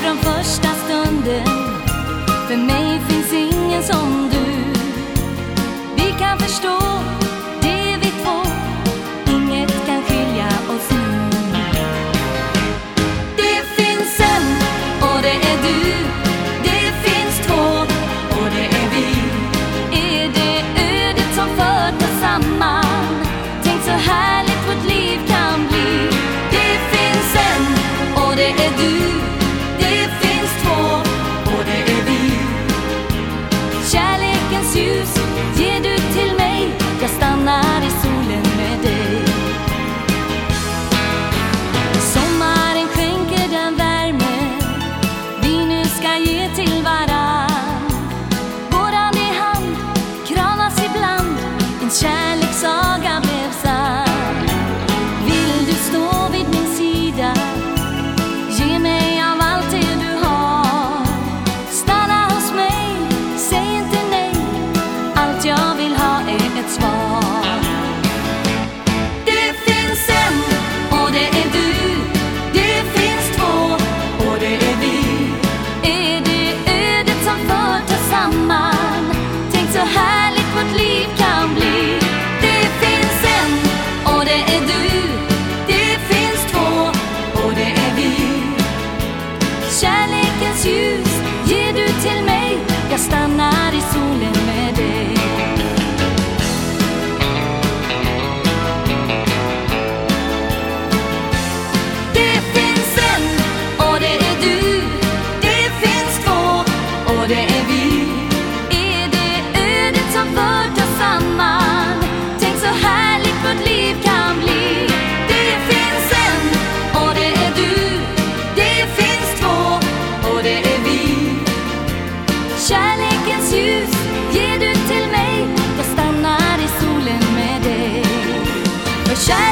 från första stunden. För mig finns ingen som du. Vi kan förstå det vi två. Inget kan skilja oss nu. Det finns en och det är du. Det finns två och det är vi. Är det ödet som fört oss samman? Tänk så härligt vårt liv kan bli. Det finns en och det är du. Det finns två och det är vi. Kärlekens ljus ger du till mig. Jag stannar i solen med dig. Sommaren skänker den värme vi nu ska ge till varann. Går hand i hand, kramas ibland. En kärlekssaga blev sann. Vill du stå vid min sida? Ge mig av allt det du har. Stanna hos mig, säg inte nej. Allt jag vill ha är ett svar. Det finns en och det är du. Det finns två och det är vi. Är det ödet som fört oss samman? Tänk så härligt vårt liv kan bli. Det finns en och det är du. Det finns två och det är vi. Kärlekens ljus ger du till mig. Jag stannar i solen med dig. Det finns en och det är du. Det finns två och det är vi. Är det ödet som fört oss samman? Tänk så härligt vårt liv kan bli. Det finns en och det är du. Det finns två och det är vi. Kärlekens ljus ger du till mig. Jag stannar i solen med dig. För